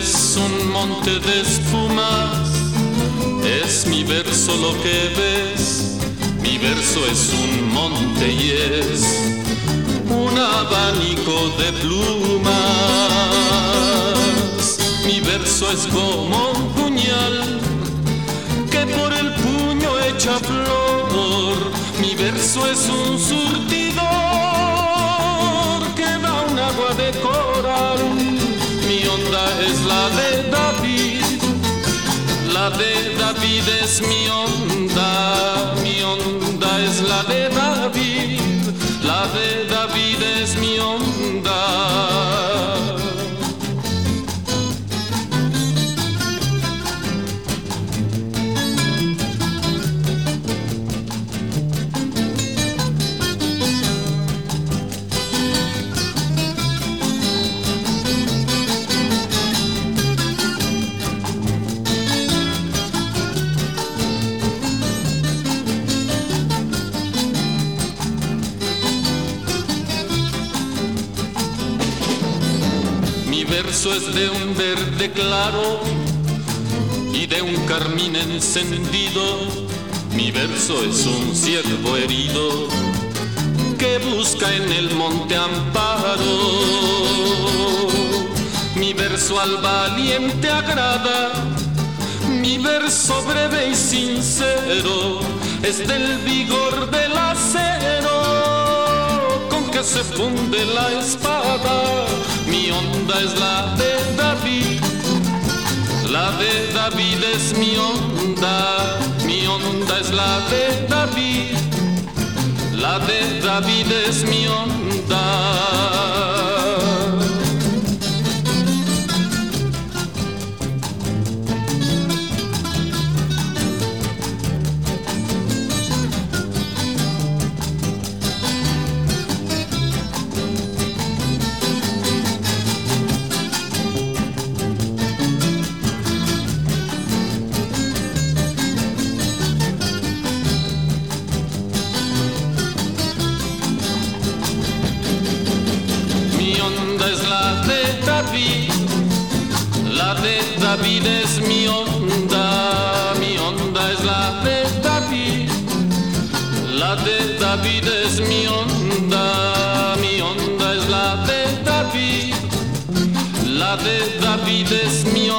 es un monte de espumas, es mi verso lo que ves. Mi verso es un monte y es un abanico de plumas. Mi verso es como un puñal que por el puño echa flor. Mi verso es un surtidor que da un agua de coral. Mi onda es la de David, la de David es mi onda. Mi onda es la de David, la de David es mi onda. Mi verso es de un verde claro y de un carmín encendido. Mi verso es un ciervo herido que busca en el monte amparo. Mi verso al valiente agrada, mi verso breve y sincero es del vigor del acero con que se funde la espada. Mi onda es la de David, la de David es mi onda. Mi onda es la de David, la de David es mi onda. Mi onda es la de David, la de David es mi onda. Mi onda es la de David, la de David es mi onda. Mi onda es la de David, la de David es mi onda.